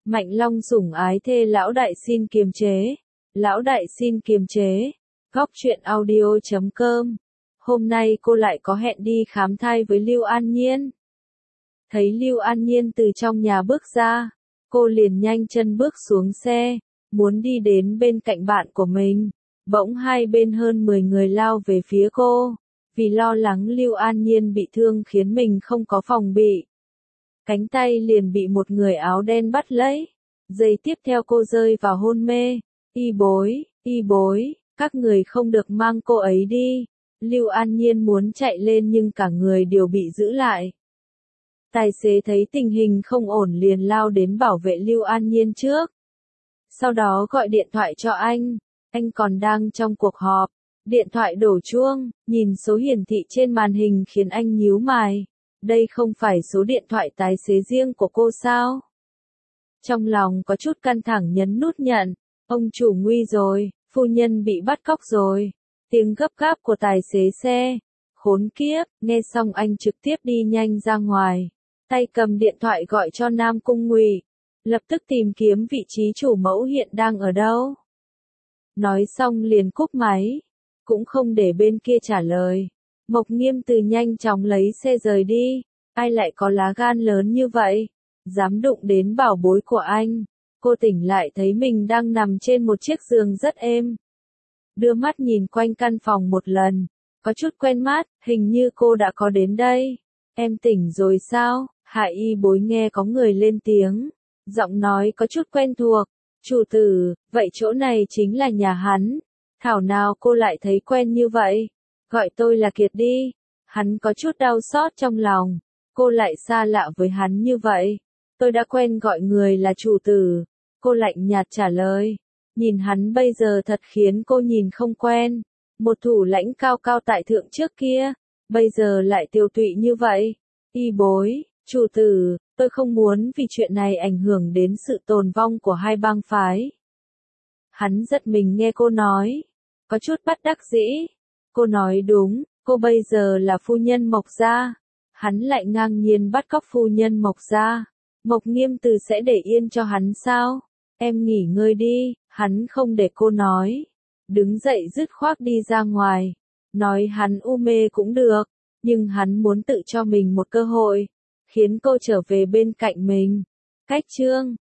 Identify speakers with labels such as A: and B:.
A: Mạnh Long sủng ái thê lão đại xin kiềm chế. Lão đại xin kiềm chế. Góc truyện audio.com. Hôm nay cô lại có hẹn đi khám thai với Lưu An Nhiên. Thấy Lưu An Nhiên từ trong nhà bước ra, cô liền nhanh chân bước xuống xe, muốn đi đến bên cạnh bạn của mình. Bỗng hai bên hơn 10 người lao về phía cô, vì lo lắng Lưu An Nhiên bị thương khiến mình không có phòng bị. Cánh tay liền bị một người áo đen bắt lấy. Giây tiếp theo cô rơi vào hôn mê. Y bối, các người không được mang cô ấy đi. Lưu An Nhiên muốn chạy lên nhưng cả người đều bị giữ lại. Tài xế thấy tình hình không ổn liền lao đến bảo vệ Lưu An Nhiên trước. Sau đó gọi điện thoại cho anh còn đang trong cuộc họp. Điện thoại đổ chuông, nhìn số hiển thị trên màn hình khiến anh nhíu mày. Đây không phải số điện thoại tài xế riêng của cô sao? Trong lòng có chút căng thẳng nhấn nút nhận. Ông chủ nguy rồi, phu nhân bị bắt cóc rồi. Tiếng gấp gáp của tài xế xe. Khốn kiếp, nghe xong anh trực tiếp đi nhanh ra ngoài. Tay cầm điện thoại gọi cho Nam Cung Ngụy. Lập tức tìm kiếm vị trí chủ mẫu hiện đang ở đâu. Nói xong liền cúp máy. Cũng không để bên kia trả lời. Mộc Nghiêm Từ nhanh chóng lấy xe rời đi. Ai lại có lá gan lớn như vậy? Dám đụng đến bảo bối của anh. Cô tỉnh lại thấy mình đang nằm trên một chiếc giường rất êm. Đưa mắt nhìn quanh căn phòng một lần. Có chút quen mắt, hình như cô đã có đến đây. Em tỉnh rồi sao? Hạ Y bối nghe có người lên tiếng. Giọng nói có chút quen thuộc. Chủ tử, vậy chỗ này chính là nhà hắn. Thảo nào cô lại thấy quen như vậy? Gọi tôi là Kiệt đi. Hắn có chút đau xót trong lòng. Cô lại xa lạ với hắn như vậy. Tôi đã quen gọi người là chủ tử. Cô lạnh nhạt trả lời. Nhìn hắn bây giờ thật khiến cô nhìn không quen. Một thủ lãnh cao cao tại thượng trước kia. Bây giờ lại tiêu tụy như vậy. Y bối, chủ tử, tôi không muốn vì chuyện này ảnh hưởng đến sự tồn vong của hai bang phái. Hắn giật mình nghe cô nói. Có chút bất đắc dĩ. Cô nói đúng, cô bây giờ là phu nhân Mộc gia. Hắn lại ngang nhiên bắt cóc phu nhân Mộc gia. Mộc Nghiêm Từ sẽ để yên cho hắn sao? Em nghỉ ngơi đi, hắn không để cô nói. Đứng dậy dứt khoát đi ra ngoài. Nói hắn u mê cũng được, nhưng hắn muốn tự cho mình một cơ hội. Khiến cô trở về bên cạnh mình. Cách chương